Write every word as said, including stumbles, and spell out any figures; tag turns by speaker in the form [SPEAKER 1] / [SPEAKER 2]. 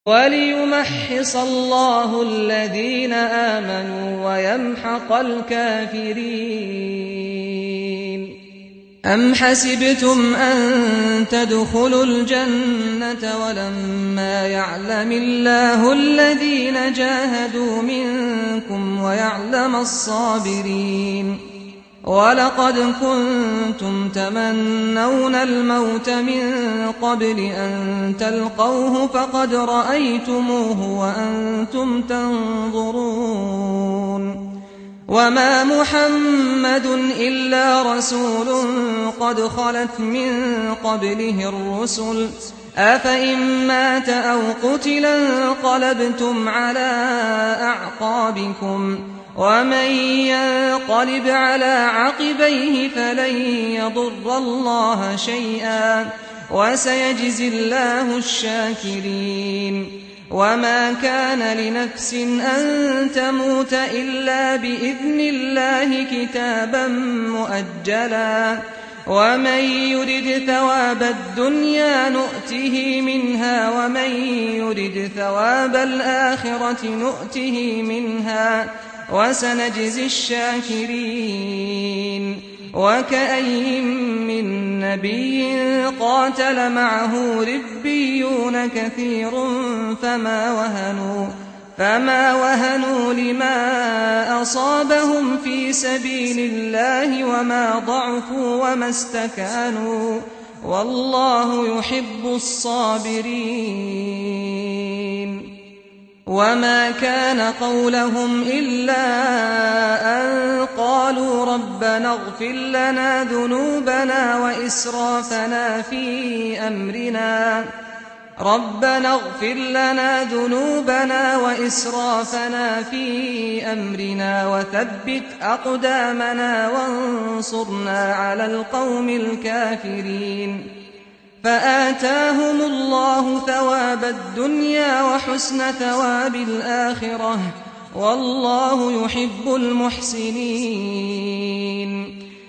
[SPEAKER 1] وَلِيُمَحِّصَ اللَّهُ الَّذِينَ آمَنُوا وَيَمْحَقَ الْكَافِرِينَ. أَمْ حَسِبْتُمْ أَن تَدْخُلُوا الْجَنَّةَ وَلَمَّا يَعْلَمِ اللَّهُ الَّذِينَ جَاهَدُوا مِنكُمْ وَيَعْلَمَ الصَّابِرِينَ. وَلَقَدْ كُنتُمْ تَمَنَّوْنَ الْمَوْتَ مِن قَبْلِ أَن تَلْقَوْهُ فَقَدْ رَأَيْتُمُوهُ وَأَنتُمْ تَنظُرُونَ. وَمَا مُحَمَّدٌ إِلَّا رَسُولٌ قَدْ خَلَتْ مِن قَبْلِهِ الرُّسُلُ ۚ أَفَإِن مَّاتَ أَوْ قُتِلَ انقَلَبْتُمْ عَلَىٰ أَعْقَابِكُمْ ۚ وَمَن يَنقَلِبْ عَلَىٰ عَقِبَيْهِ فَلَن يَضُرَّ اللَّهَ شَيْئًا ۗ وَسَيَجْزِي اللَّهُ الشَّاكِرِينَ. وَمَا كَانَ لِنَفْسٍ أَن تَمُوتَ إِلَّا بِإِذْنِ اللَّهِ كِتَابًا مُّؤَجَّلًا ۗ وَمَن يُرِدْ ثَوَابَ الدُّنْيَا نُؤْتِهِ مِنْهَا وَمَن يُرِدْ ثَوَابَ الْآخِرَةِ نُؤْتِهِ مِنْهَا ۚ وَسَنَجْزِي الشَّاكِرِينَ. وَكَأَيِّن مِّن نَّبِيٍّ قَاتَلَ مَعَهُ رِبِّيُّونَ كَثِيرٌ فَمَا وَهَنُوا فما وهنوا لما أصابهم في سبيل الله وما ضعفوا وما استكانوا، والله يحب الصابرين. وما كان قولهم إلا أن قالوا ربنا اغفر لنا ذنوبنا وإسرافنا في أمرنا ربنا اغفر لنا ذنوبنا وإسرافنا في أمرنا وثبت أقدامنا وانصرنا على القوم الكافرين. فآتاهم الله ثواب الدنيا وحسن ثواب الآخرة، والله يحب المحسنين.